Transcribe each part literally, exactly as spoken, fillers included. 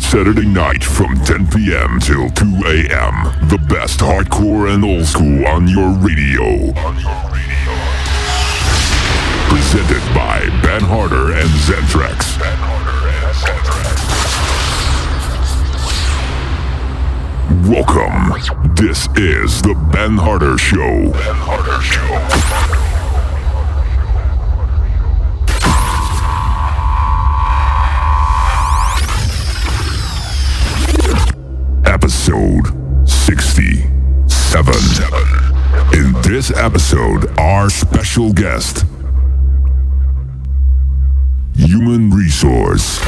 Saturday night from ten p.m. till two a.m. The best hardcore and old school on your radio. Presented by Ben Harder and Zentrax. Welcome. This is the Ben Harder Show. Ben Harder Show. Episode sixty-seven. In this episode, our special guest, Human Resource.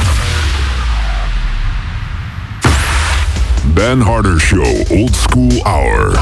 Ben Harder Show Old School Hour.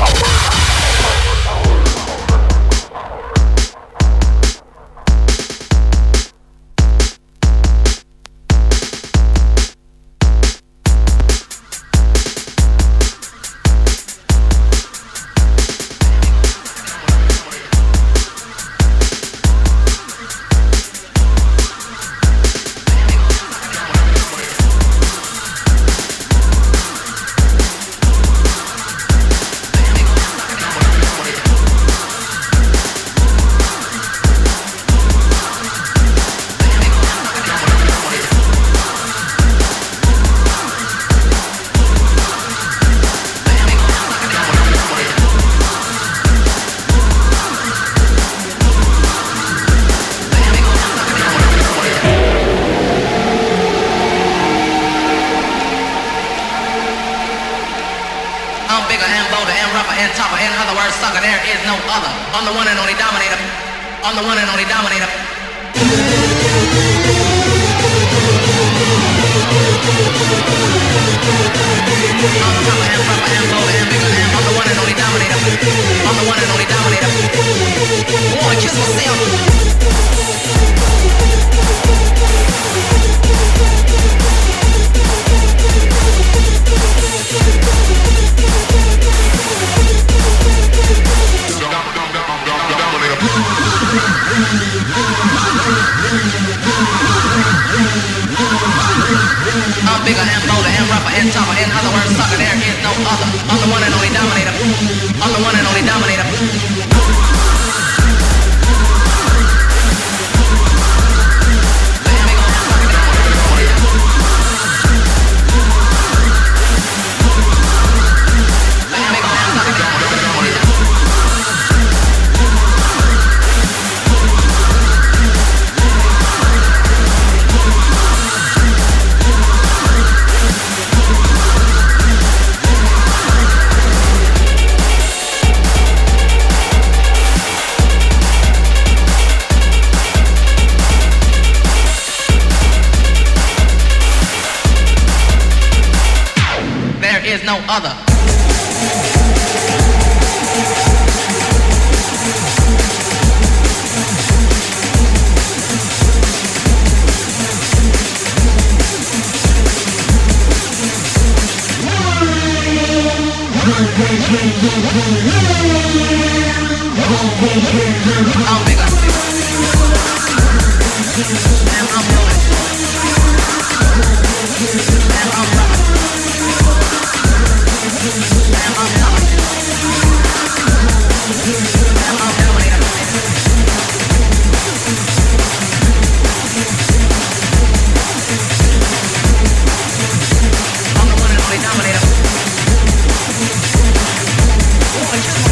Just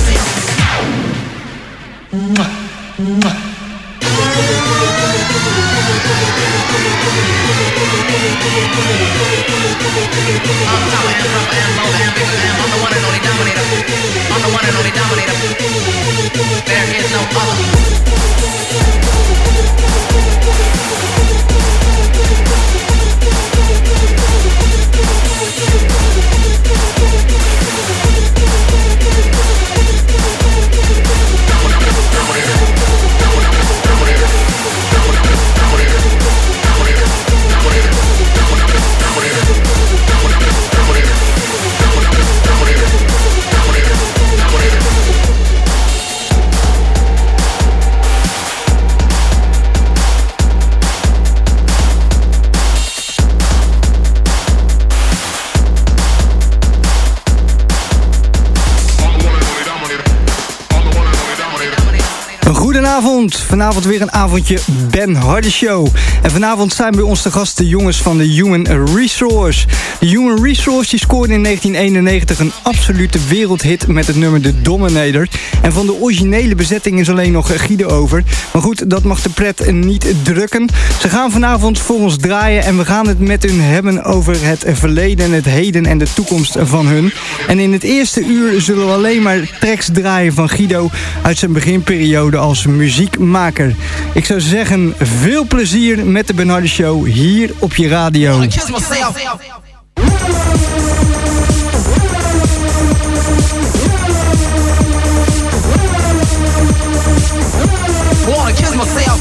Goedenavond, vanavond weer een avondje Ben Hardy Show. En vanavond zijn bij ons de gast de jongens van de Human Resource. De Human Resource die scoorde in negentien eenennegentig een absolute wereldhit met het nummer The Dominator. En van de originele bezetting is alleen nog Guido over. Maar goed, dat mag de pret niet drukken. Ze gaan vanavond voor ons draaien en we gaan het met hun hebben over het verleden, het heden en de toekomst van hun. En in het eerste uur zullen we alleen maar tracks draaien van Guido uit zijn beginperiode als muziekmaker. Ik zou zeggen, veel plezier met de Ben Hardy Show hier op je radio. Wanna kiss myself. Wanna kiss myself.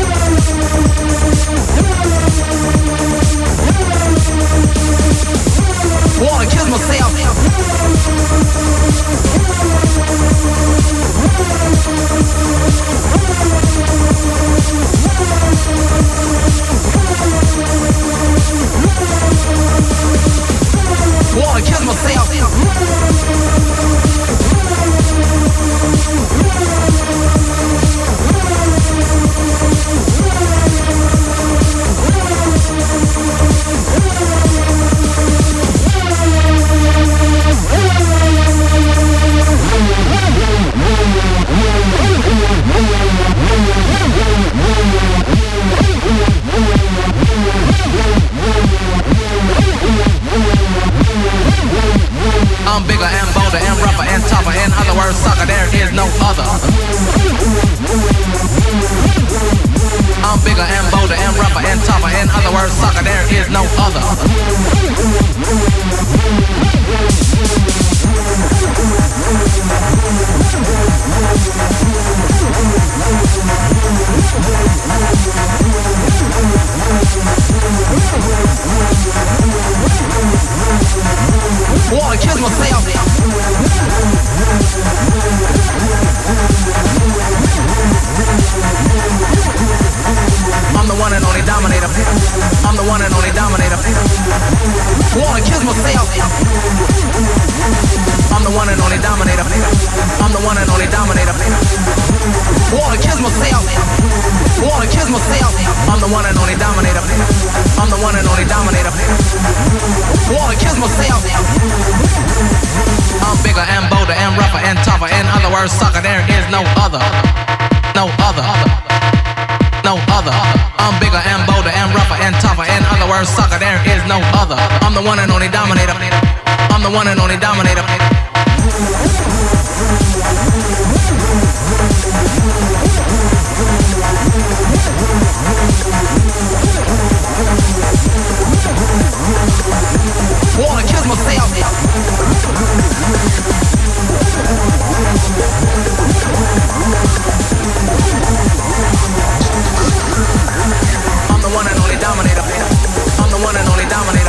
Wanna kiss myself. Wanna kiss myself. I'm bigger and bolder and rougher and tougher. In other words, sucker, there is no other. I'm bigger and bolder and rougher and tougher. In other words, sucker, there is no other. Wanna kiss myself. I'm the one and only dominator. I'm the one and only dominator. Wanna kiss myself. I'm the one and only dominator. I'm the one and only dominator. Wanna kiss myself. Wanna kiss myself. I'm the one and only dominator. I'm the one and only dominator. Wanna kiss myself. I'm bigger and bolder and rougher and tougher. In other words, sucker, there is no other. No other. No other. I'm bigger and bolder and rougher and tougher. In other words, sucker, there is no other. I'm the one and only dominator. I'm the one and only dominator. Wanna kiss myself. I'm the one and only dominator. I'm the one and only dominator.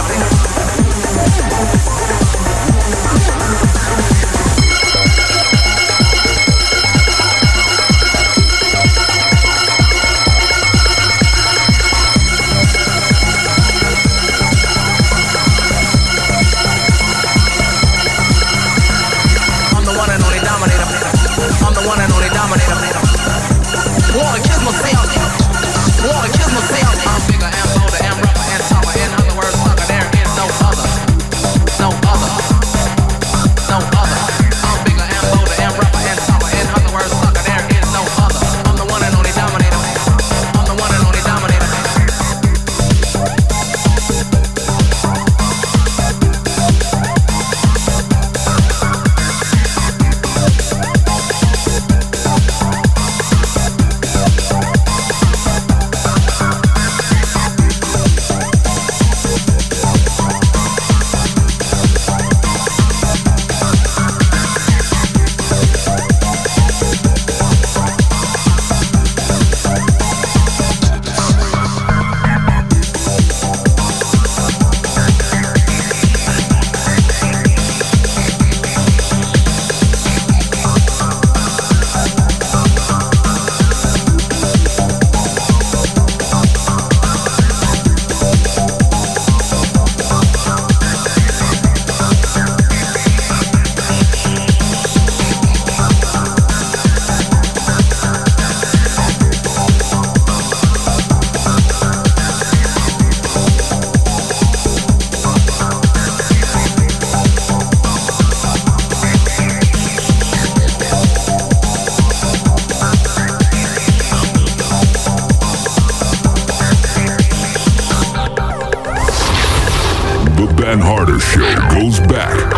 Ben Harder Show goes back.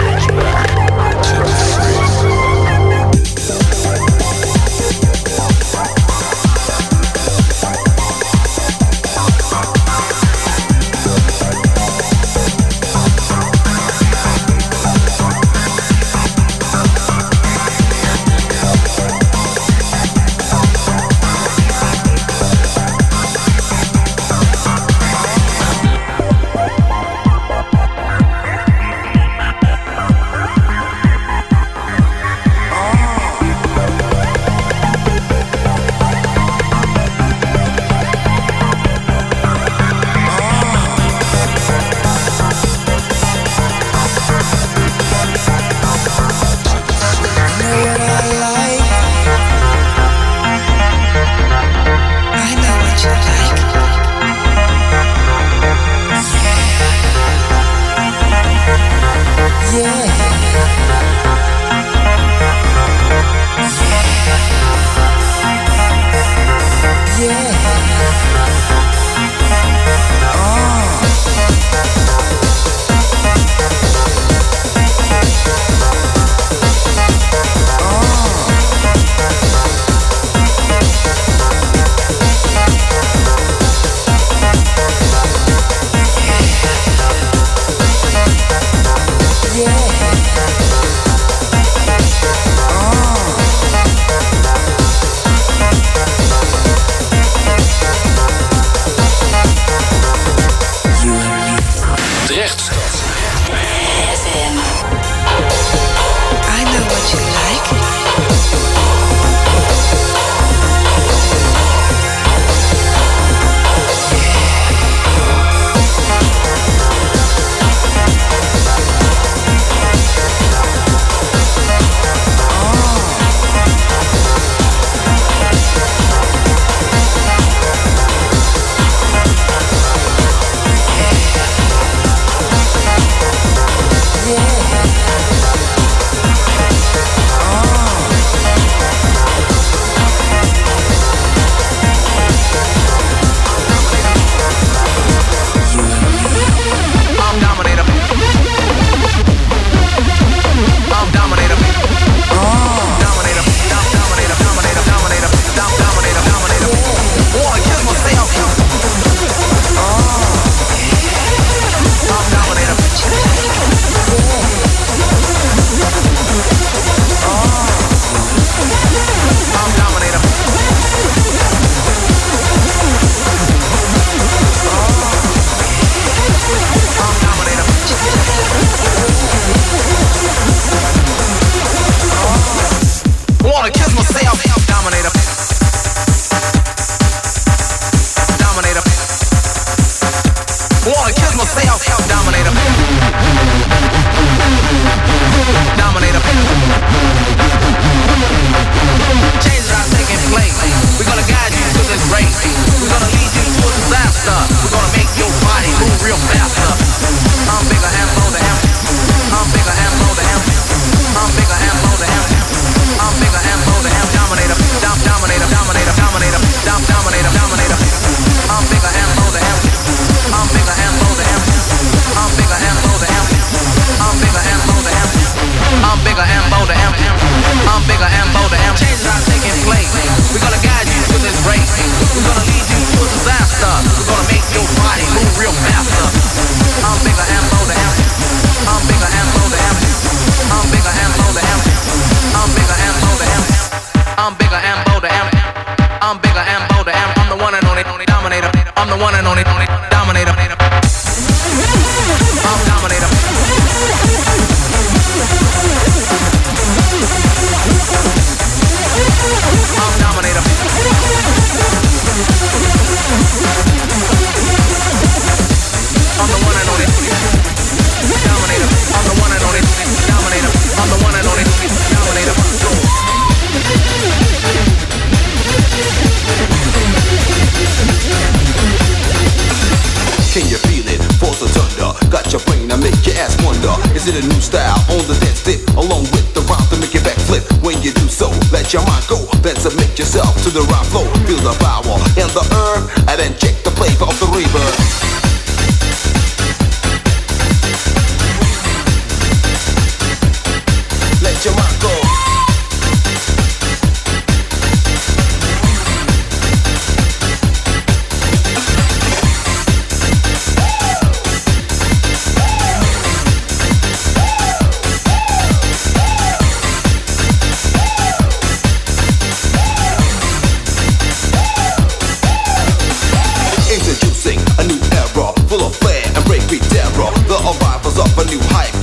Is it a new style on the dance stick? Along with the rhyme to make your back flip. When you do so, let your mind go. Then submit yourself to the rhyme flow. Feel the power in the earth, and then check the flavor of the reverb.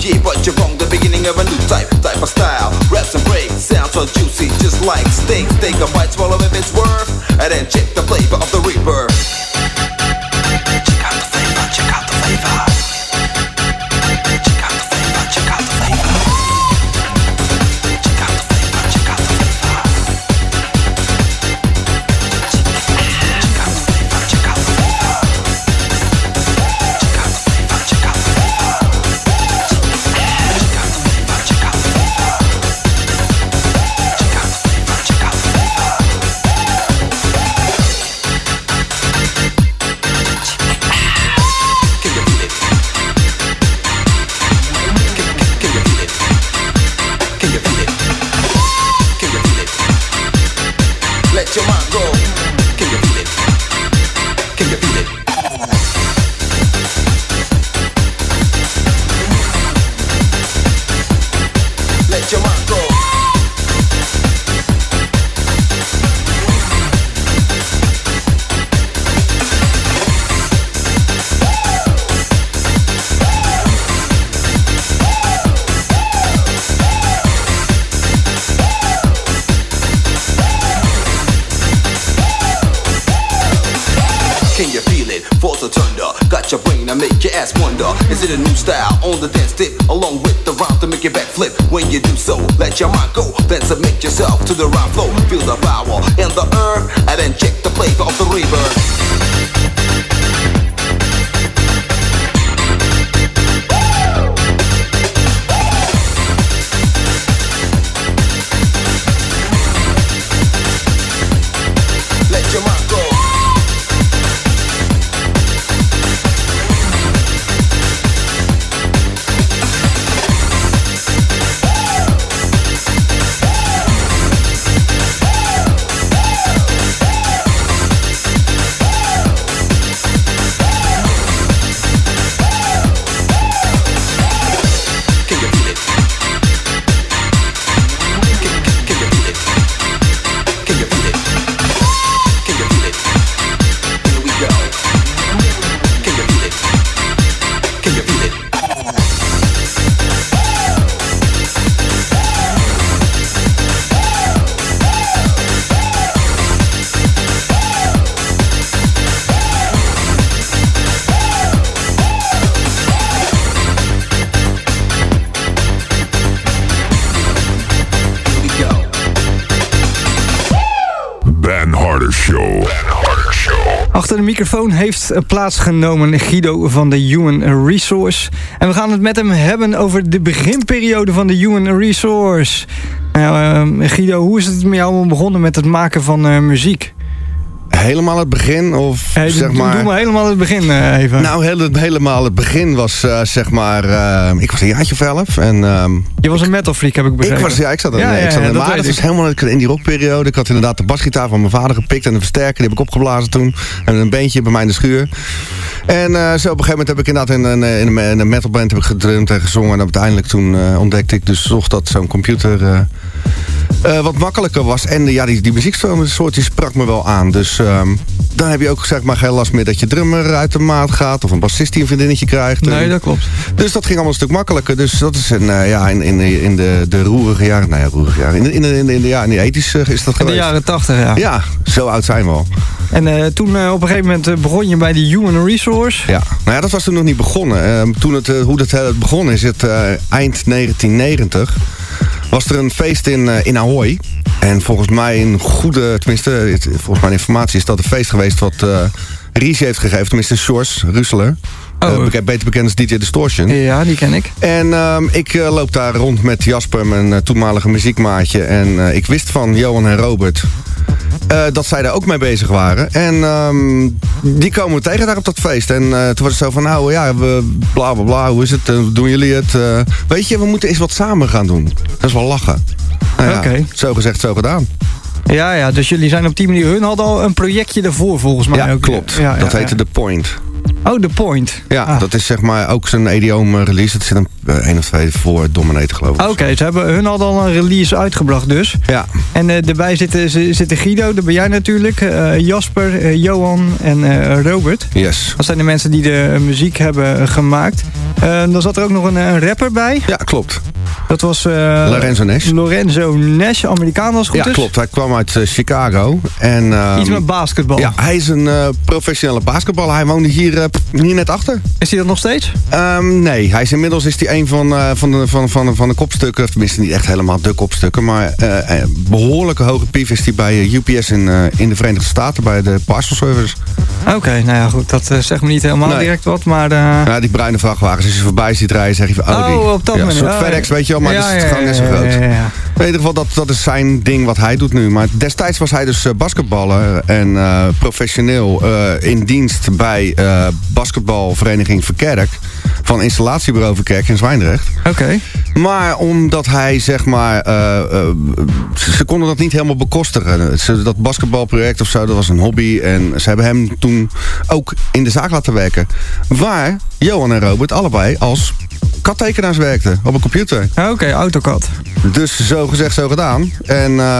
yeah, but you're wrong. The beginning of a new type, type of style. Raps and breaks, sound so juicy, just like steaks. Take a bite, swallow if it's worth, and then check the flavor of the Reaper. Check out the flavor, check out the flavor. Check out the flavor, check out the flavor. Check out the flavor, check out the flavor. Check out the flavor, check out the flavor. Check out the flavor, check out the flavor. Check out the flavor, check out the flavor. Check out the flavor, check out the flavor. Check out the flavor. Can you feel it? Can, can, can you feel it? Can you feel it? Can you feel it? Let your mind go. Can you feel it? Can you feel it? Let your mind go. Can you feel it? Force of thunder, got your brain and make your ass wonder. Is it a new style on the dance tip? Along with the rhyme to make your back flip. When you do so, let your mind go. Then submit yourself to the rhyme flow. Feel the power in the earth, and then check the flavor of the rebirth. Let your mind go. Can you feel it? Can, can, can you feel it? Can you feel it? Can you feel it? Here we go. Can you feel it? Can you feel it? Here we go. Ben Harder Show. Ben Harder Show. Achter de microfoon heeft plaatsgenomen Guido van de Human Resource. En we gaan het met hem hebben over de beginperiode van de Human Resource. Nou, uh, Guido, hoe is het met jou allemaal begonnen met het maken van uh, muziek? Helemaal het begin of Hey, zeg doe, maar... doe maar helemaal het begin uh, even. Nou, heel, helemaal het begin was uh, zeg maar... Uh, ik was een jaartje of elf en... Um, je was een metal freak, heb ik begrepen. ik was, ja, ik zat er. Ja, nee, ja, ik zat ja, er dat maar weet dat ik. was helemaal in die rockperiode. Ik had inderdaad de basgitaar van mijn vader gepikt en de versterker, die heb ik opgeblazen toen. En een beentje bij mij in de schuur. En uh, zo op een gegeven moment heb ik inderdaad in een, in een, in een metalband heb ik gedrumd en gezongen. En uiteindelijk toen uh, ontdekte ik dus toch dat zo'n computer uh, uh, wat makkelijker was. En uh, ja, die, die muzieksoort die sprak me wel aan. Dus um, dan heb je ook zeg maar geen last meer dat je drummer uit de maat gaat. Of een bassist die een vriendinnetje krijgt. Nee, en, dat klopt. Dus dat ging allemaal een stuk makkelijker. Dus dat is in, uh, ja, in, in, in de, de roerige jaren. Nou ja, roerige jaren. In de, in de, in de, in de, ja, in de ethische is dat In de geweest. jaren tachtig, ja. Ja, zo oud zijn we al. En uh, toen uh, op een gegeven moment uh, begon je bij de Human Resource. Ja, nou ja, dat was toen nog niet begonnen. Uh, toen het, uh, hoe dat uh, begonnen is, het uh, eind negentien negentig... was er een feest in, uh, in Ahoy. En volgens mij een goede, tenminste, het, volgens mijn informatie is dat een feest geweest wat uh, Ries heeft gegeven. Tenminste, Sjors Russeler. Oh. Uh, beke- beter bekend als D J Distortion. Ja, die ken ik. En um, ik uh, loop daar rond met Jasper, mijn uh, toenmalige muziekmaatje. En uh, ik wist van Johan en Robert uh, dat zij daar ook mee bezig waren. En um, die komen we tegen daar op dat feest. En uh, toen was het zo van, nou ja, we, bla bla bla, hoe is het? Uh, doen jullie het? Uh, weet je, we moeten eens wat samen gaan doen. Dat is wel lachen. Nou ja, Oké. zo gezegd, zo gedaan. Ja, ja, dus jullie zijn op die manier... Hun hadden al een projectje ervoor volgens mij Ja, ook. klopt. Ja, ja, dat ja. heette The Point. Oh, The Point. Ja, ah. dat is zeg maar ook zijn E D M release. Dat zit een uh, één of twee voor Dominator, geloof ik. Oké, okay, ze hebben hun al al een release uitgebracht dus. Ja. En uh, daarbij zitten, zitten Guido, dat ben jij natuurlijk, uh, Jasper, uh, Johan en uh, Robert. Yes. Dat zijn de mensen die de uh, muziek hebben gemaakt. Uh, dan zat er ook nog een, een rapper bij. Ja, klopt. Dat was... Uh, Lorenzo Nash. Lorenzo Nash, Amerikaan als het goed ja, is. Ja, klopt. Hij kwam uit uh, Chicago. En, um, Iets met basketbal. Ja, hij is een uh, professionele basketballer. Hij woonde hier, uh, hier net achter. Is hij dat nog steeds? Um, nee, hij is inmiddels is hij een van, uh, van, de, van, van, van de kopstukken. Tenminste, niet echt helemaal de kopstukken. Maar uh, behoorlijke hoge pief is hij bij uh, U P S in, uh, in de Verenigde Staten. Bij de Parcel Service. Oké, okay, nou ja, goed. Dat uh, zegt me niet helemaal nee. direct wat, maar... Uh... Ja, die bruine vrachtwagens. Als je voorbij ziet rijden, zeg je van... Oh, die, oh op dat ja, moment. Een soort oh, FedEx, weet je wel. Maar ja, dat is ja, gewoon ja, net zo groot. Ja, ja, ja. In ieder geval, dat, dat is zijn ding wat hij doet nu. Maar destijds was hij dus uh, basketballer en uh, professioneel uh, in dienst bij uh, basketbalvereniging Verkerk. Van installatiebureau Verkerk in Zwijndrecht. Oké. Okay. Maar omdat hij, zeg maar, uh, uh, ze konden dat niet helemaal bekostigen. Ze, dat basketbalproject of zo, dat was een hobby. En ze hebben hem toen ook in de zaak laten werken. Waar Johan en Robert allebei als kattekenaars werkten op een computer. Oké, okay, AutoCAD. Dus zo gezegd, zo gedaan. En uh,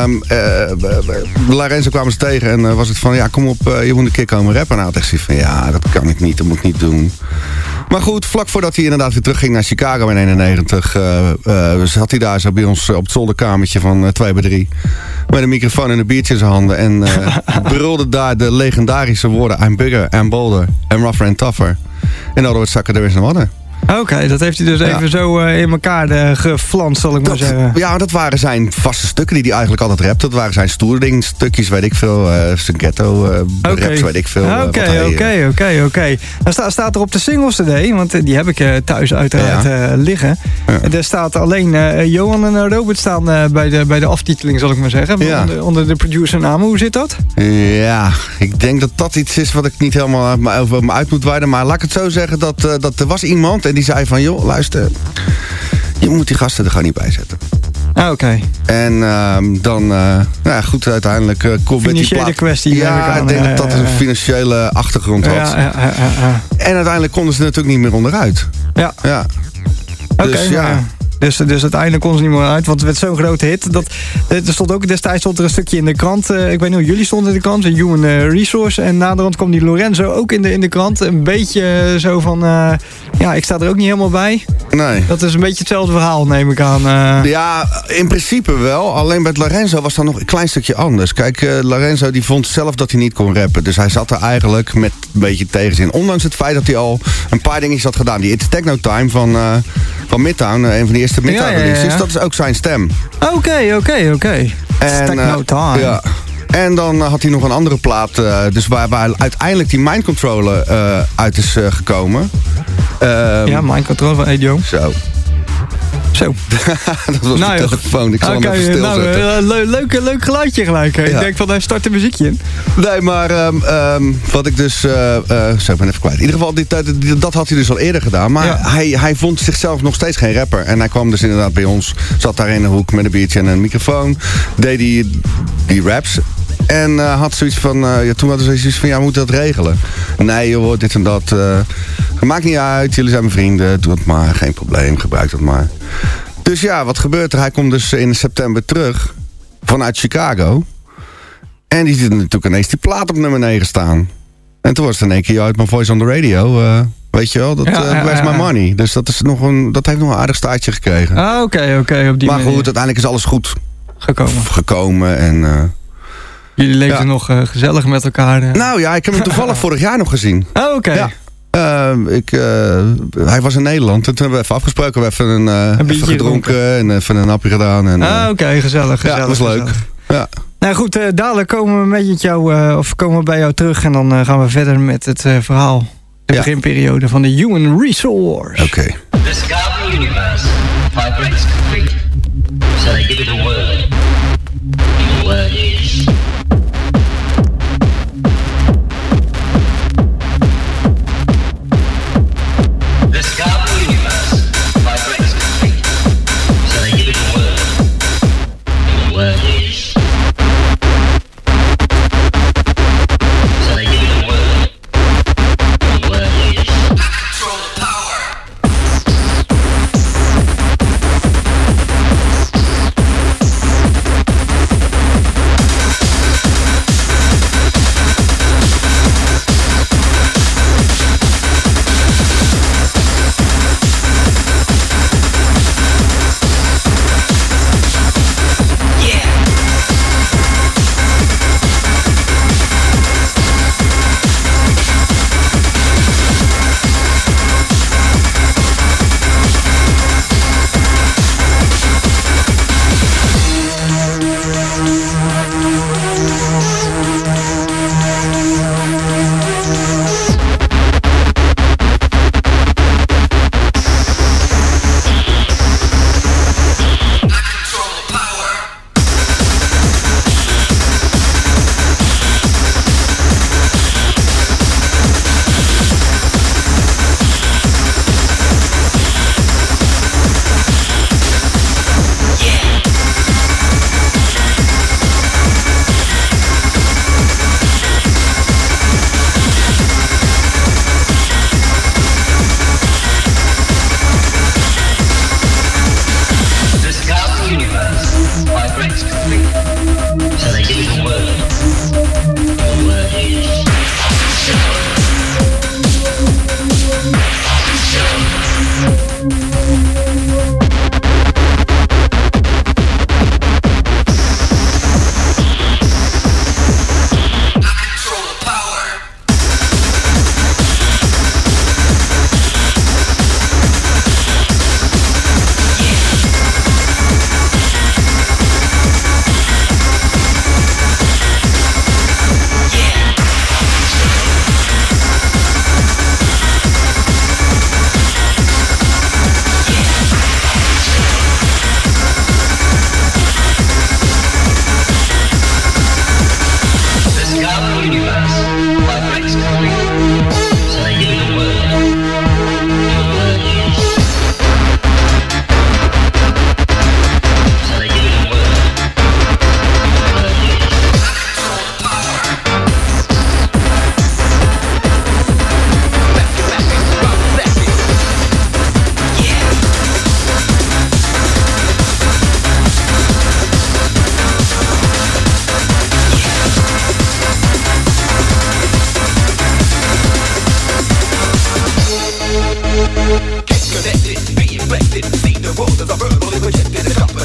uh, Lorenzo kwamen ze tegen en uh, was het van, ja, kom op, uh, je moet een keer komen rappen. Nou, dacht hij van, ja, dat kan ik niet, dat moet ik niet doen. Maar goed, vlak voordat hij inderdaad weer terugging naar Chicago in eenennegentig... Uh, uh, zat hij daar zo bij ons op het zolderkamertje van uh, twee bij drie. Met een microfoon en een biertje in zijn handen. En uh, brulde daar de legendarische woorden... I'm bigger, I'm bolder, I'm rougher and tougher. En dan wordt zakken er weer zijn wadden. Oké, okay, dat heeft hij dus ja. even zo uh, in elkaar uh, geflanst, zal ik dat, maar zeggen. Ja, dat waren zijn vaste stukken die hij eigenlijk altijd rapte. Dat waren zijn stoerding-stukjes, weet ik veel. Uh, zijn ghetto uh, okay. raps, weet ik veel. Oké, oké, oké, oké. Dan sta, staat er op de singles today, want die heb ik uh, thuis uiteraard ja. uh, liggen. Ja. Er staat alleen uh, Johan en uh, Robert staan uh, bij, de, bij de aftiteling, zal ik maar zeggen. Ja. Onder, onder de producernamen. Hoe zit dat? Ja, ik denk dat dat iets is wat ik niet helemaal over me uit moet wijden. Maar laat ik het zo zeggen, dat, uh, dat er was iemand... En die zei van, joh, luister, je moet die gasten er gewoon niet bij zetten. Ah, oké. Okay. En uh, dan, uh, nou ja, goed, uiteindelijk... Uh, financiële kwestie. Ja, ik, ik denk uh, dat dat een financiële achtergrond had. Ja, ja, ja, ja. En uiteindelijk konden ze er natuurlijk niet meer onderuit. Ja. Ja. Oké, dus, okay, ja. Maar... Dus, dus uiteindelijk kon ze niet meer uit, want het werd zo'n grote hit. Dat, er stond ook destijds stond er een stukje in de krant. Uh, ik weet niet hoe jullie stonden in de krant, een Human uh, Resource. En naderhand kwam die Lorenzo ook in de, in de krant. Een beetje uh, zo van, uh, ja, ik sta er ook niet helemaal bij. Nee. Dat is een beetje hetzelfde verhaal, neem ik aan. Uh. Ja, in principe wel. Alleen bij Lorenzo was dat nog een klein stukje anders. Kijk, uh, Lorenzo die vond zelf dat hij niet kon rappen. Dus hij zat er eigenlijk met een beetje tegenzin. Ondanks het feit dat hij al een paar dingetjes had gedaan. Die It's Techno Time van, uh, van Midtown, uh, een van de eerste Midtown ja, releases. Ja, ja. Dat is ook zijn stem. Oké, oké, oké. It's Techno Time. Ja. En dan uh, had hij nog een andere plaat, uh, dus waar, waar uiteindelijk die Mind Controller uh, uit is uh, gekomen. Uh, ja, Mind Controller van Edio. Zo. Zo. Dat was nou, de telefoon, ik zal okay, hem even stilzetten. Nou, uh, le leuk, leuk geluidje gelijk. Ja. Ik denk van, hij start een muziekje in. Nee, maar um, um, wat ik dus... Uh, uh, zo, ik ben even kwijt. In ieder geval, dit, dit, dat had hij dus al eerder gedaan. Maar ja. hij, hij vond zichzelf nog steeds geen rapper. En hij kwam dus inderdaad bij ons. Zat daar in de hoek met een biertje en een microfoon. Deed die, die raps. En uh, had zoiets van... Uh, ja, toen hadden ze zoiets van, ja, we moeten dat regelen. Nee, joh, dit en dat. Uh, maakt niet uit, jullie zijn mijn vrienden. Doe het maar, geen probleem, gebruik dat maar. Dus ja, wat gebeurt er? Hij komt dus in september terug. Vanuit Chicago. En die ziet natuurlijk ineens die plaat op nummer negen staan. En toen was het in één keer uit mijn voice on the radio. Uh, weet je wel, dat ja, uh, where's ja, ja. my money. Dus dat, is nog een, dat heeft nog een aardig staartje gekregen. Ah, oké, okay, oké. Okay, op die maar manier. goed, uiteindelijk is alles goed gekomen. gekomen en... Uh, Jullie leefden ja. nog uh, gezellig met elkaar. Uh. Nou ja, ik heb hem toevallig vorig jaar nog gezien. Oh, oké. Okay. Ja. Uh, ik, uh, hij was in Nederland. En toen hebben we even afgesproken. We hebben even, een, uh, een even gedronken gedronken en even een hapje gedaan. En, uh, ah, oké, okay, gezellig, gezellig. Ja, dat was leuk. Gezellig. Ja. Nou goed, uh, dadelijk komen we met jou, uh, of komen we bij jou terug. En dan uh, gaan we verder met het uh, verhaal. De ja. beginperiode van de Human Resource. Oké. Okay. The Scout universe vibrates complete. So they give it a word. The word is... The Scout universe vibrates complete. So they give it a word. The word is... So they give it a word. The word is...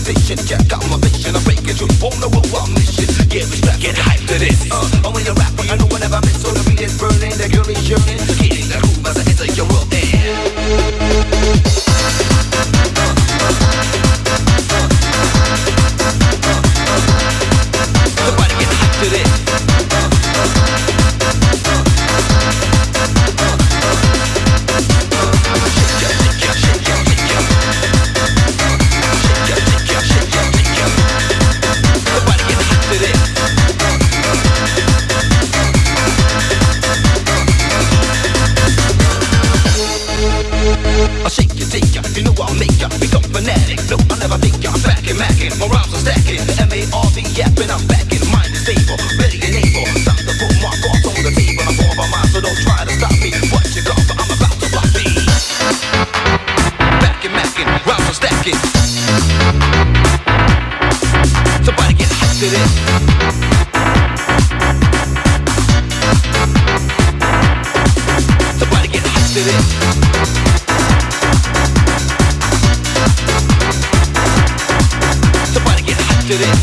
competition. Check out my vision, I'm breaking through on the road, I'm mission. Yeah, we strap, get hyped to this. Uh, only a rapper, I know I never miss. So the beat is burning, the girl is yearning. Getting the groove as I enter your world. Somebody get hyped to this. I'll shake you, take ya, you know I'll make ya become fanatic. No, I'll never think ya, I'm back and macking. My rhymes are stacking, the M A R V yapping, I'm back in mind is stable, ready and able. Time to put my cards on the table. I'm for my mind, so don't try to stop me. What you got, but I'm about to rock me. Back and macking, rhymes are stacking. Somebody get hyped to this. Somebody get hyped to this. Somebody get hyped to this.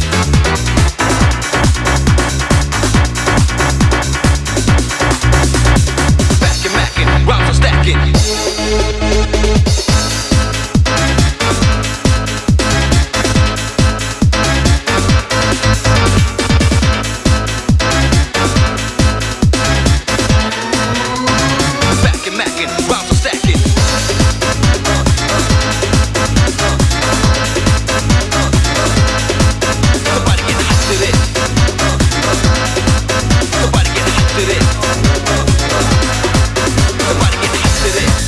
Back and mackin', rhymes are stacking. Back and mackin', rhymes are stacking. Somebody get hyped to this. Somebody get hyped to this. Somebody get hyped to this.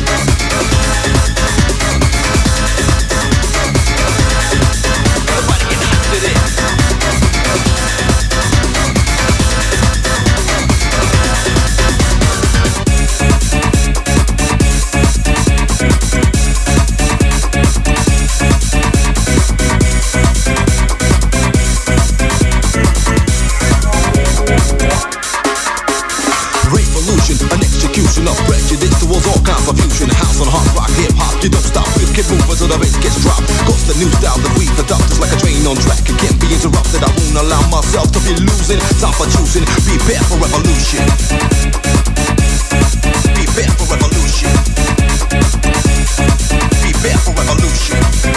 Somebody get hyped to this. Revolution, an execution of prejudice towards all kinds of fusion. House on hard rock, hip hop, you don't stop. You keep moving till the bass gets dropped. Cause the new style that we've adopted is like a train on track. It can't be interrupted. I won't allow myself to be losing. Time for choosing. Prepare for revolution. Prepare for revolution. Prepare for revolution.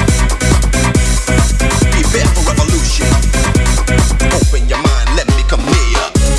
Prepare for revolution. Open your mind, let me come near.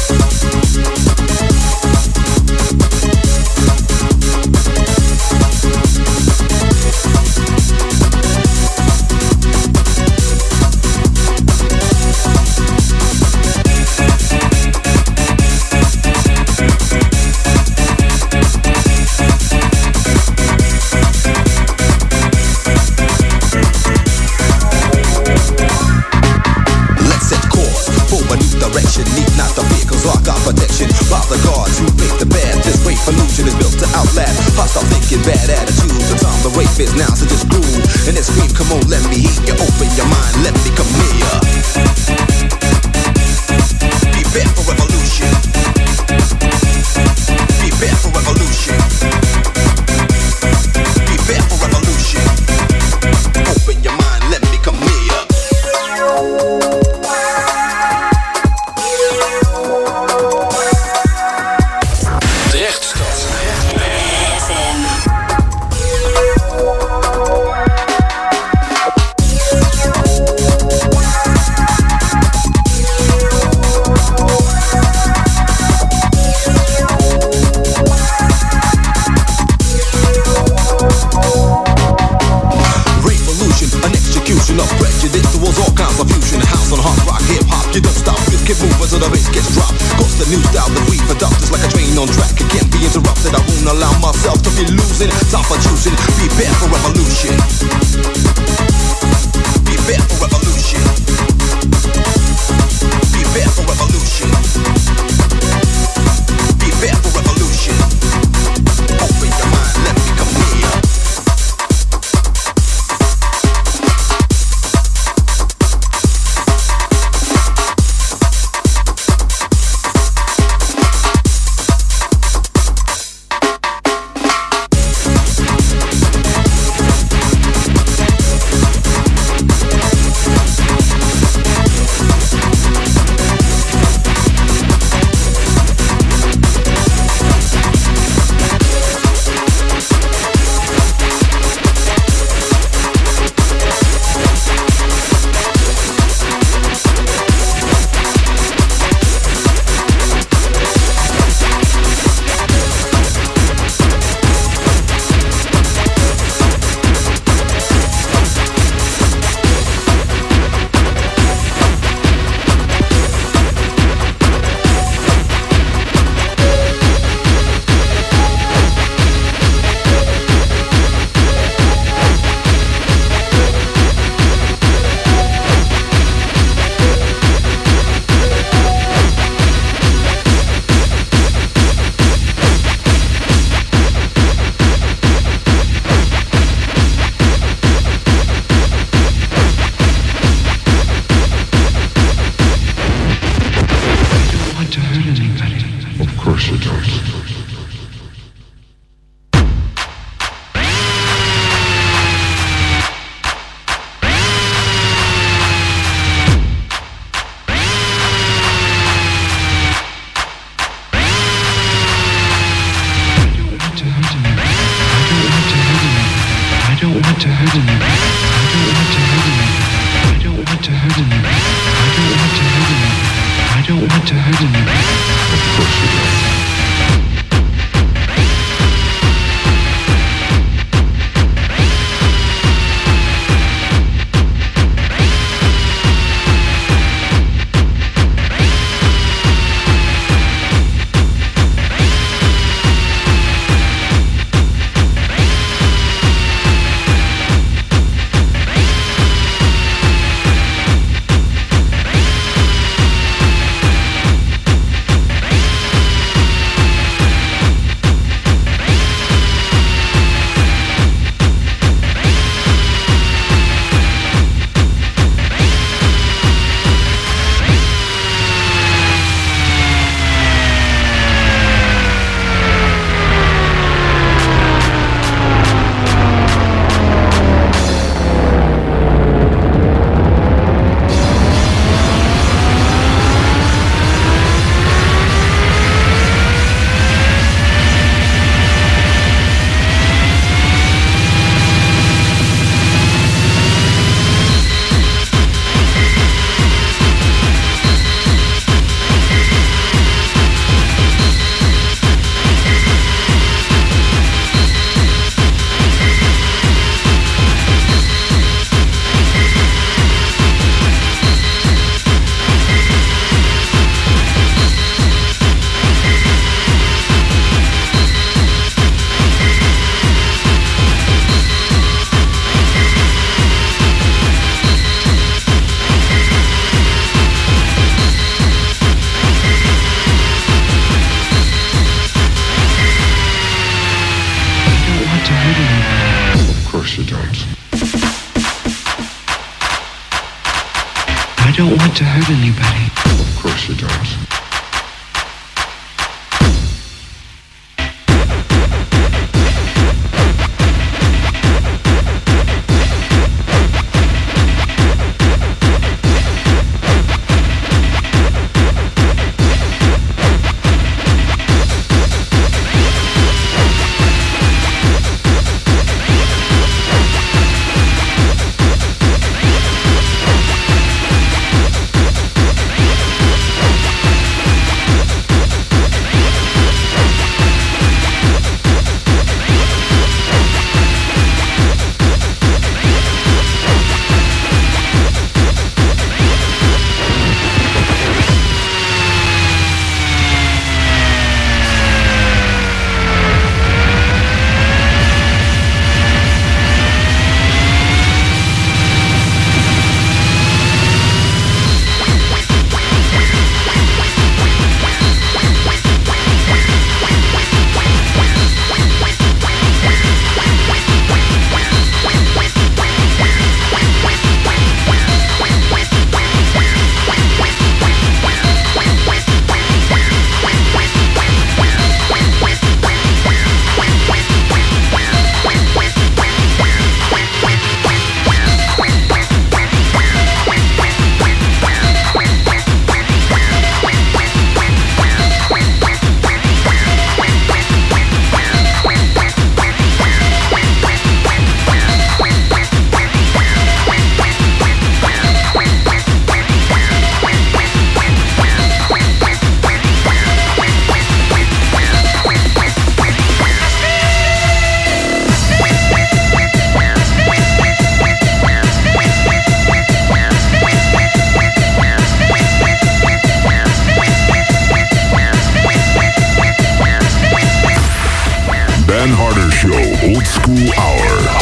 Let's set course for a new direction. Need not the vehicles lock our protection. By the guards who make the path. This revolution is built to outlast hostile thinking, bad attitudes. The time the rape is now, so just groove and then scream. Come on, let me hear you. Open your mind, let me come near. Prepare for revolution. Prepare for revolution. Prepare for revolution. Open your mind, let me come near. Of prejudice towards all kinds of fusion. House on hard rock, hip hop, you don't stop. You keep moving till the bass gets dropped. Cause the new style that we've adopted is like a train on track. It can't be interrupted. I won't allow myself to be losing. Time for choosing. Prepare for revolution. Prepare for revolution. Prepare for revolution. Prepare for revolution. Open your mind, let me come near. don't want to hurt anybody. Of course you don't. Ben Harder Show Old School Hour.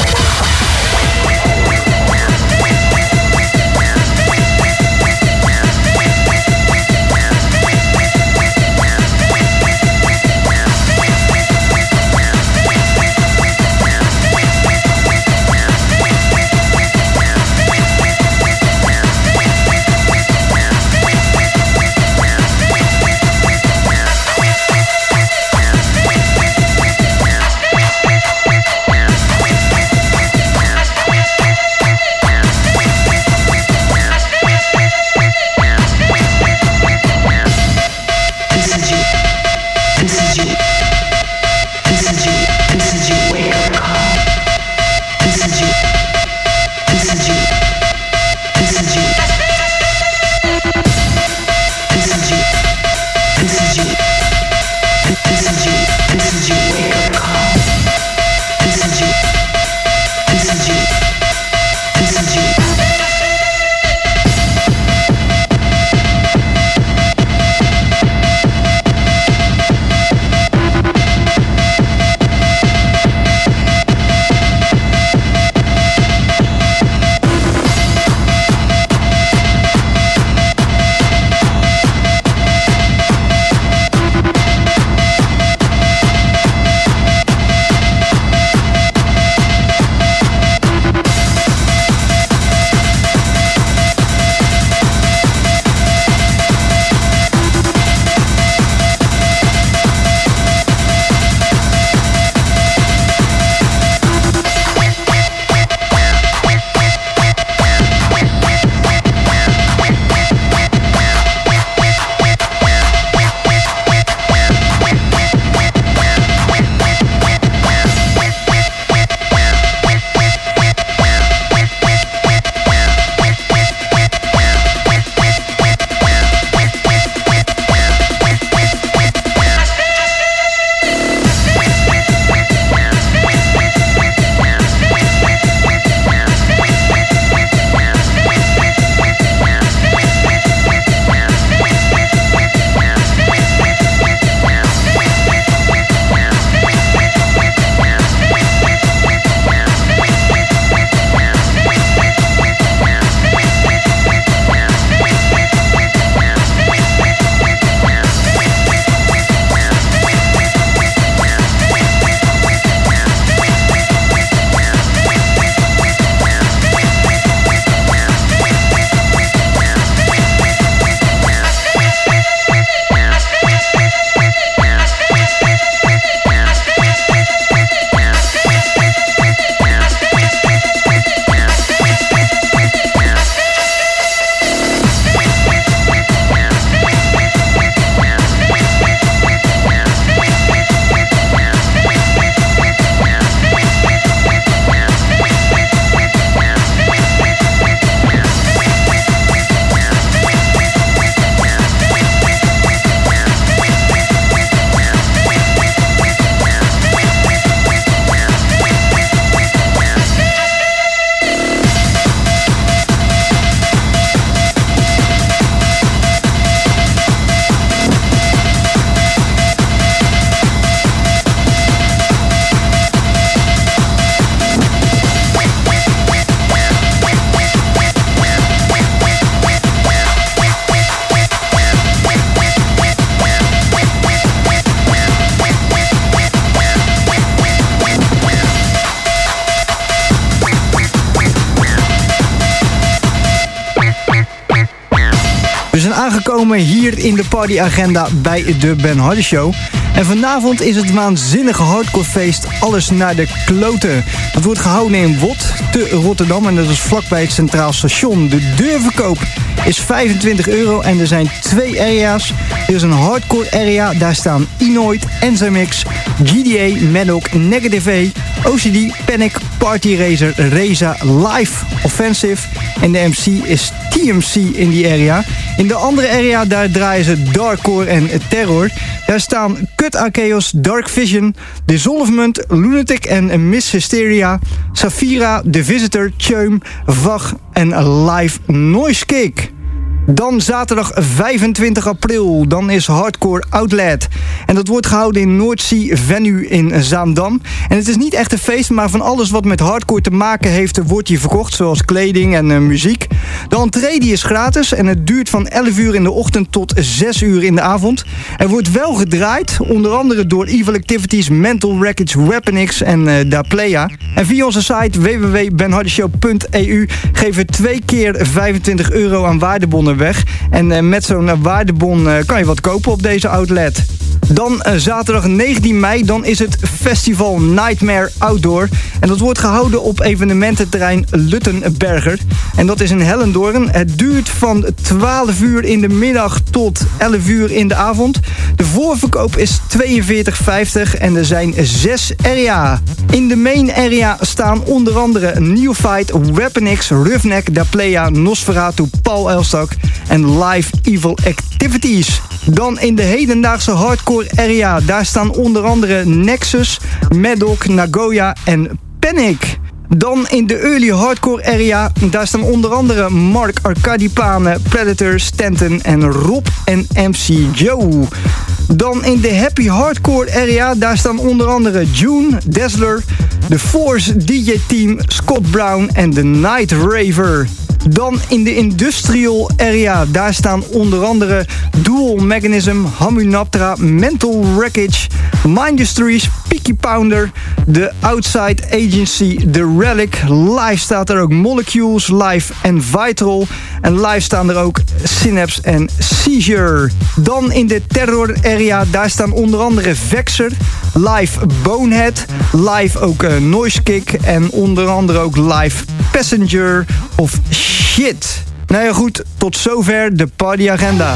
aangekomen hier in de partyagenda bij de Ben Hardy Show. En vanavond is het waanzinnige hardcorefeest Alles naar de Kloten. Dat wordt gehouden in Wot te Rotterdam en dat is vlakbij het Centraal Station. De deurverkoop is vijfentwintig euro en er zijn twee area's. Er is een hardcore area, daar staan Inoid, Enzymix, G D A, Maddock, Negative A, O C D, Panic, Party Racer, Reza, Live, Offensive. En de M C is T M C in die area. In de andere area, daar draaien ze Darkcore en Terror. Daar staan Cut Archaeos, Dark Vision, Dissolvement, Lunatic en Miss Hysteria, Safira, The Visitor, Cheum, Vag en Live Noise Kick. Dan zaterdag vijfentwintig april, dan is Hardcore Outlet. En dat wordt gehouden in Noordzee Venue in Zaandam. En het is niet echt een feest, maar van alles wat met hardcore te maken heeft, wordt hier verkocht. Zoals kleding en uh, muziek. De entree die is gratis en het duurt van elf uur in de ochtend tot zes uur in de avond. Er wordt wel gedraaid, onder andere door Evil Activities, Mental Wreckage, Weapon X en uh, Da Playa. En via onze site w w w punt ben hardy show punt e u geven we twee keer vijfentwintig euro aan waardebonnen weg. En uh, met zo'n uh, waardebon uh, kan je wat kopen op deze outlet. Dan uh, zaterdag negentien mei, dan is het festival Nightmare Outdoor. En dat wordt gehouden op evenemententerrein Luttenberger. En dat is in Hellendoorn. Het duurt van twaalf uur in de middag tot elf uur in de avond. De voorverkoop is tweeënveertig vijftig en er zijn zes area. In de main area staan onder andere Neophyte, Weapon X, Roughneck, Da Playa, Nosferatu, Paul Elstak en Live Evil Activities. Dan in de hedendaagse hardcore area, daar staan onder andere Nexus, Maddock, Nagoya en Panic. Dan in de early hardcore area, daar staan onder andere Mark Arcadipane, Predator, Stanton en Rob en M C Joe. Dan in de happy hardcore area, daar staan onder andere June, Dazzler, The Force D J Team, Scott Brown en The Night Raver. Dan in de industrial area, daar staan onder andere Dual Mechanism, Hamunaptra, Mental Wreckage, Mindustries, Peaky Pounder, The Outside Agency, The Relic. Live staat er ook Molecules, Live en Vital. En live staan er ook Synapse en Seizure. Dan in de terror area, daar staan onder andere Vexer, Live Bonehead, live ook uh, Noise Kick en onder andere ook live Passenger of Shit. Nou ja goed, tot zover de partyagenda.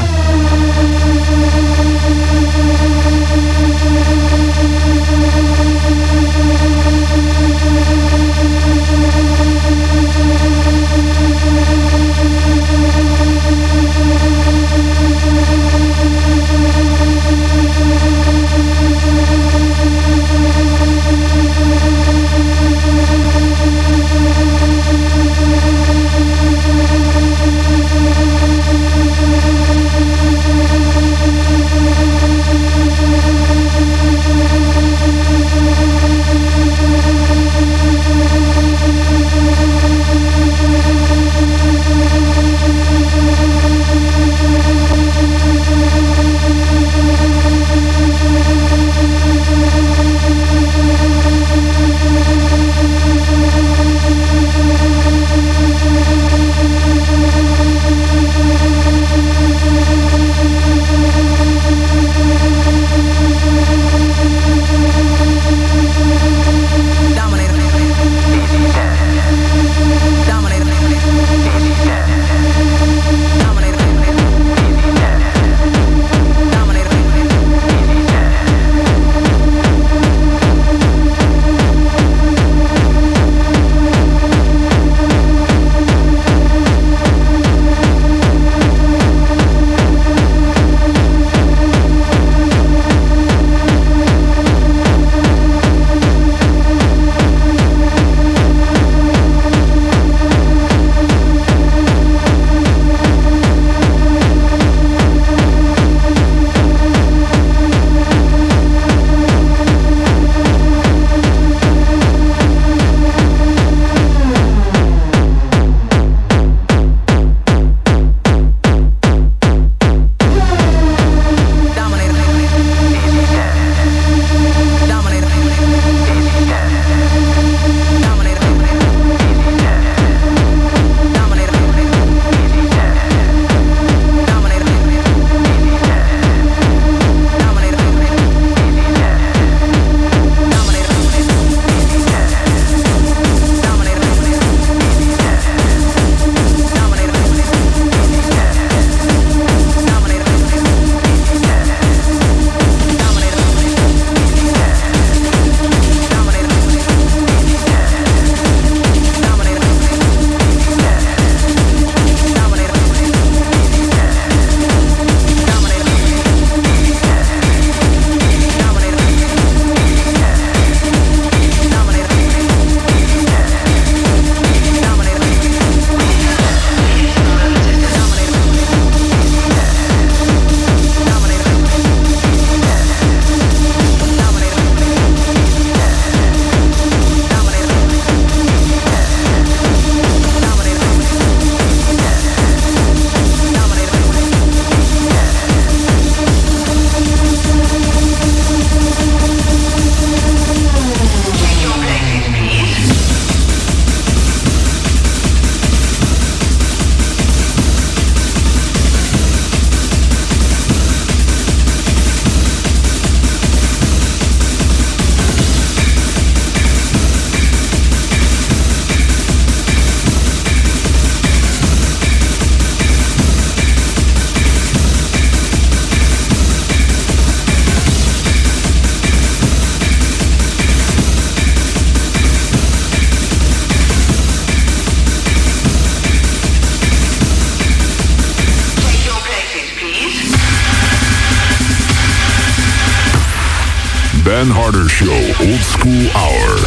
Ben Harder Show Old School Hour.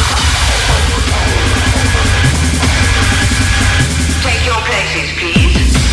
Take your places, please.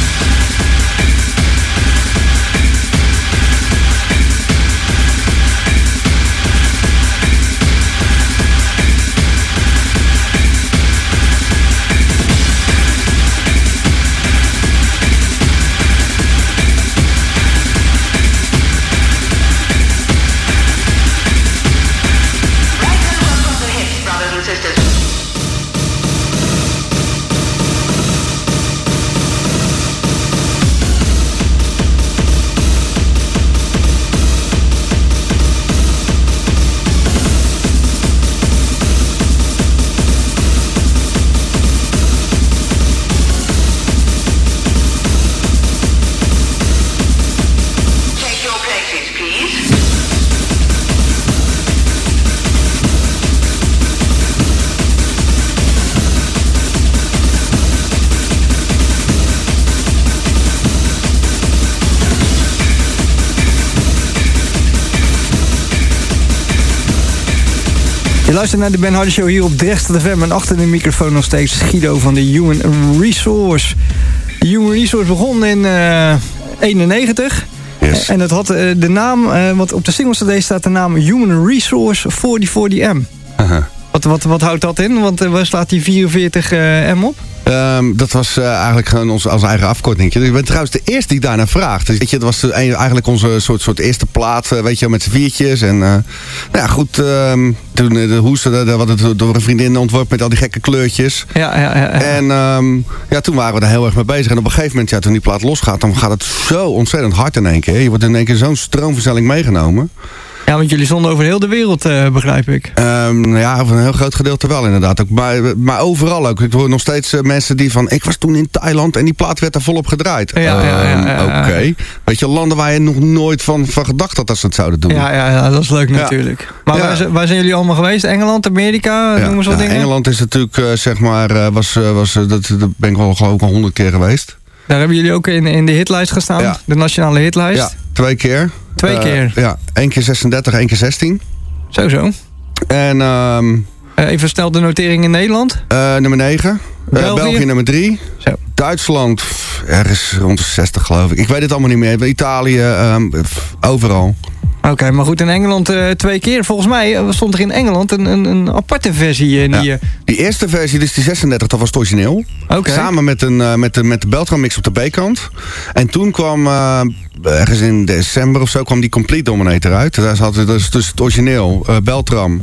Je luistert naar de Ben Harder Show hier op Drechtstad F M en achter de microfoon nog steeds Guido van de Human Resource. De Human Resource begon in uh, eenennegentig. Yes. En het had uh, de naam, uh, want op de single C D staat de naam Human Resource vierhonderd veertig M. Uh-huh. Wat, wat, wat houdt dat in? Want uh, waar slaat die vierenveertig M op? Um, dat was uh, eigenlijk gewoon ons als eigen afkorting. Ik ben trouwens de eerste die daarna vraagt. Dus, weet je, dat was de, eigenlijk onze soort, soort eerste plaat, uh, weet je, met z'n viertjes. En uh, nou ja, goed, um, toen uh, de hoes, uh, we hadden het door een vriendin ontworpen met al die gekke kleurtjes. Ja, ja, ja. ja. En um, ja, toen waren we daar heel erg mee bezig. En op een gegeven moment, ja, toen die plaat losgaat, dan gaat het zo ontzettend hard in één keer. Je wordt in één keer zo'n stroomversnelling meegenomen. Ja, want jullie stonden over heel de wereld, uh, begrijp ik. Um, nou ja, voor een heel groot gedeelte wel inderdaad. Ook, maar, maar overal ook. Ik hoor nog steeds uh, mensen die van... Ik was toen in Thailand en die plaat werd daar volop gedraaid. Ja, ja, ja, ja, ja. Um, Oké. Okay. Weet je, landen waar je nog nooit van, van gedacht had dat ze het zouden doen. Ja, ja, ja, dat is leuk natuurlijk. Ja. Maar ja. waar, waar zijn jullie allemaal geweest? Engeland, Amerika, ja, noem eens wat ja, dingen? Engeland is natuurlijk, uh, zeg maar... Uh, was, uh, was, uh, dat, dat ben ik wel gewoon al honderd keer geweest. Daar hebben jullie ook in, in de hitlijst gestaan? Ja. De nationale hitlijst? Ja, twee keer. Twee uh, keer? Ja, één keer zesendertig, één keer zestien. Zo, zo. En... Um, uh, even snel de notering in Nederland. Uh, nummer negen. België, uh, België nummer drie. Zo. Duitsland, pff, ergens rond de zestig geloof ik. Ik weet het allemaal niet meer. Italië, um, pff, overal. Oké, okay, maar goed, in Engeland uh, twee keer. Volgens mij stond er in Engeland een, een, een aparte versie. Uh, die, ja. die eerste versie, dus die zesendertig, dat was het origineel. Okay. Samen met, een, uh, met de, met de Beltram mix op de B-kant. En toen kwam, uh, ergens in december of zo, kwam die Complete Dominator uit. Daar zat dus, dus het origineel, uh, Beltram.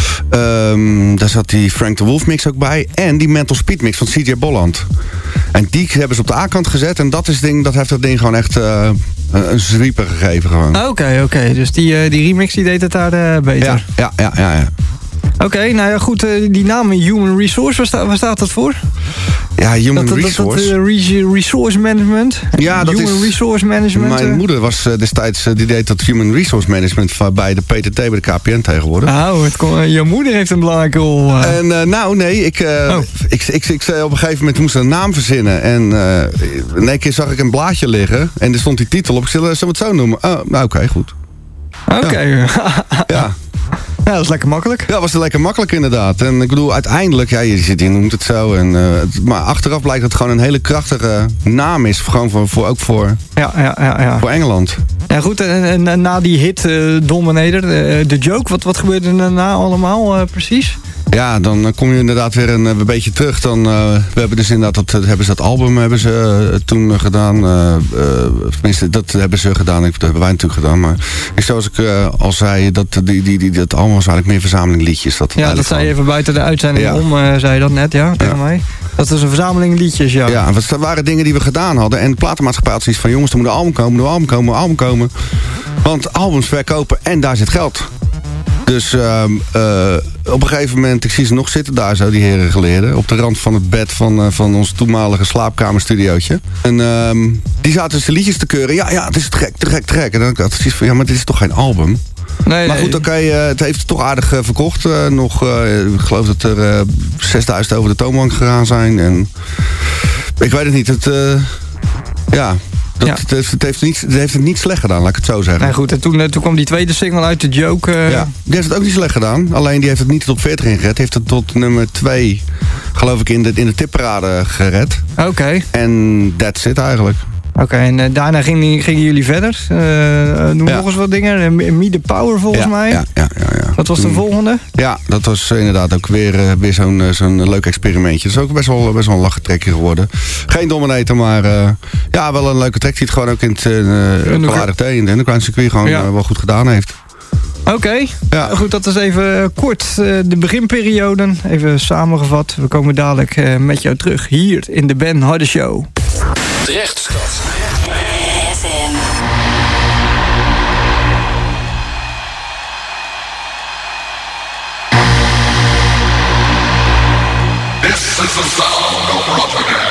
Um, daar zat die Frank de Wolf mix ook bij. En die Mental Speed mix van C J Bolland. En die hebben ze op de A-kant gezet. En dat, is ding, dat heeft dat ding gewoon echt uh, een, een zwieper gegeven. Oké, oké. Okay, okay. Dus die, uh, die remix die deed het daar uh, beter. Ja, ja, ja. ja, ja. Oké, okay, nou ja, goed. Uh, die naam Human Resource, waar, sta, waar staat dat voor? Ja, Human dat, Resource. Dat, dat, uh, resource Management? Ja, dat human is... Resource Management? Mijn uh, moeder was uh, destijds, uh, die deed dat Human Resource Management bij de P T T, bij de K P N tegenwoordig. Oh, het kon, uh, je moeder heeft een belangrijke rol. Uh. En uh, nou, nee, ik, uh, oh. ik, ik, ik, ik zei op een gegeven moment, moest een naam verzinnen. En uh, in één keer zag ik een blaadje liggen en er stond die titel op. Ik zei, zullen we het zo noemen? Oh, nou, oké, okay, goed. Oké. Okay. Ja. ja. Ja, dat is lekker makkelijk. Ja, dat was lekker makkelijk inderdaad. En ik bedoel, uiteindelijk, ja, je, zit, je noemt het zo. En, uh, maar achteraf blijkt dat het gewoon een hele krachtige naam is. Gewoon voor, voor, ook voor, ja, ja, ja, ja. voor Engeland. Ja goed, en, en, en na die hit uh, Dominator, uh, The Joke, wat, wat gebeurde er daarna allemaal uh, precies? Ja, dan kom je inderdaad weer een, een beetje terug. Dan, uh, we hebben dus inderdaad dat, hebben ze dat album hebben ze uh, toen uh, gedaan. Uh, uh, tenminste, dat hebben ze gedaan. Dat hebben wij natuurlijk gedaan. Maar zoals ik uh, al zei, dat, die, die, die, dat album was eigenlijk meer verzameling liedjes. Dat ja, dat zei je even buiten de uitzending ja. om, uh, zei je dat net, ja, tegen ja. mij. Dat is een verzameling liedjes, ja. Ja, dat waren dingen die we gedaan hadden. En de platenmaatschappij had zoiets van, jongens, er moet een album komen, er moet een album komen, een album komen. Want albums verkopen en daar zit geld. Dus uh, uh, op een gegeven moment, ik zie ze nog zitten daar zo, die heren geleerden. Op de rand van het bed van, uh, van ons toenmalige slaapkamerstudiootje. En uh, die zaten dus de liedjes te keuren. Ja, ja, het is te gek, te gek, te gek. En dan had ik zoiets van, ja, maar dit is toch geen album? Nee, maar goed, oké, okay, uh, het heeft het toch aardig uh, verkocht. Uh, nog, uh, ik geloof dat er uh, zesduizend over de toonbank gegaan zijn. En ik weet het niet, het, uh, ja... Dat, Ja. het, het, heeft niet, het heeft het niet slecht gedaan, laat ik het zo zeggen. Nou goed, en toen, eh, toen kwam die tweede single uit, de Joke. eh, Ja, die heeft het ook niet slecht gedaan. Alleen die heeft het niet tot veertig ingered. Heeft het tot nummer twee, geloof ik, in de, in de tipparade gered. Oké, En that's it eigenlijk. oké. En eh, daarna gingen, gingen jullie verder. Eh, noem Ja. nog eens wat dingen. Eh, Me The Power volgens ja, mij. Ja, ja, ja, ja. Wat was de Toen- volgende? Ja, dat was eh, inderdaad ook weer, eh, weer zo'n eh, zo'n leuk experimentje. Dat is ook best wel, best wel een lachentrekje geworden. Geen dominator, maar eh, ja, wel een leuke track die het gewoon ook in het uh, Polaris T in de underground circuit gewoon Ja. eh, wel goed gedaan heeft. Oké, Ja. goed, dat is even eh, kort eh, de beginperiode. Even samengevat. We komen dadelijk eh, met jou terug hier in de Ben Harde Show. Drechtstad. S M. This is the sound of Rotterdam.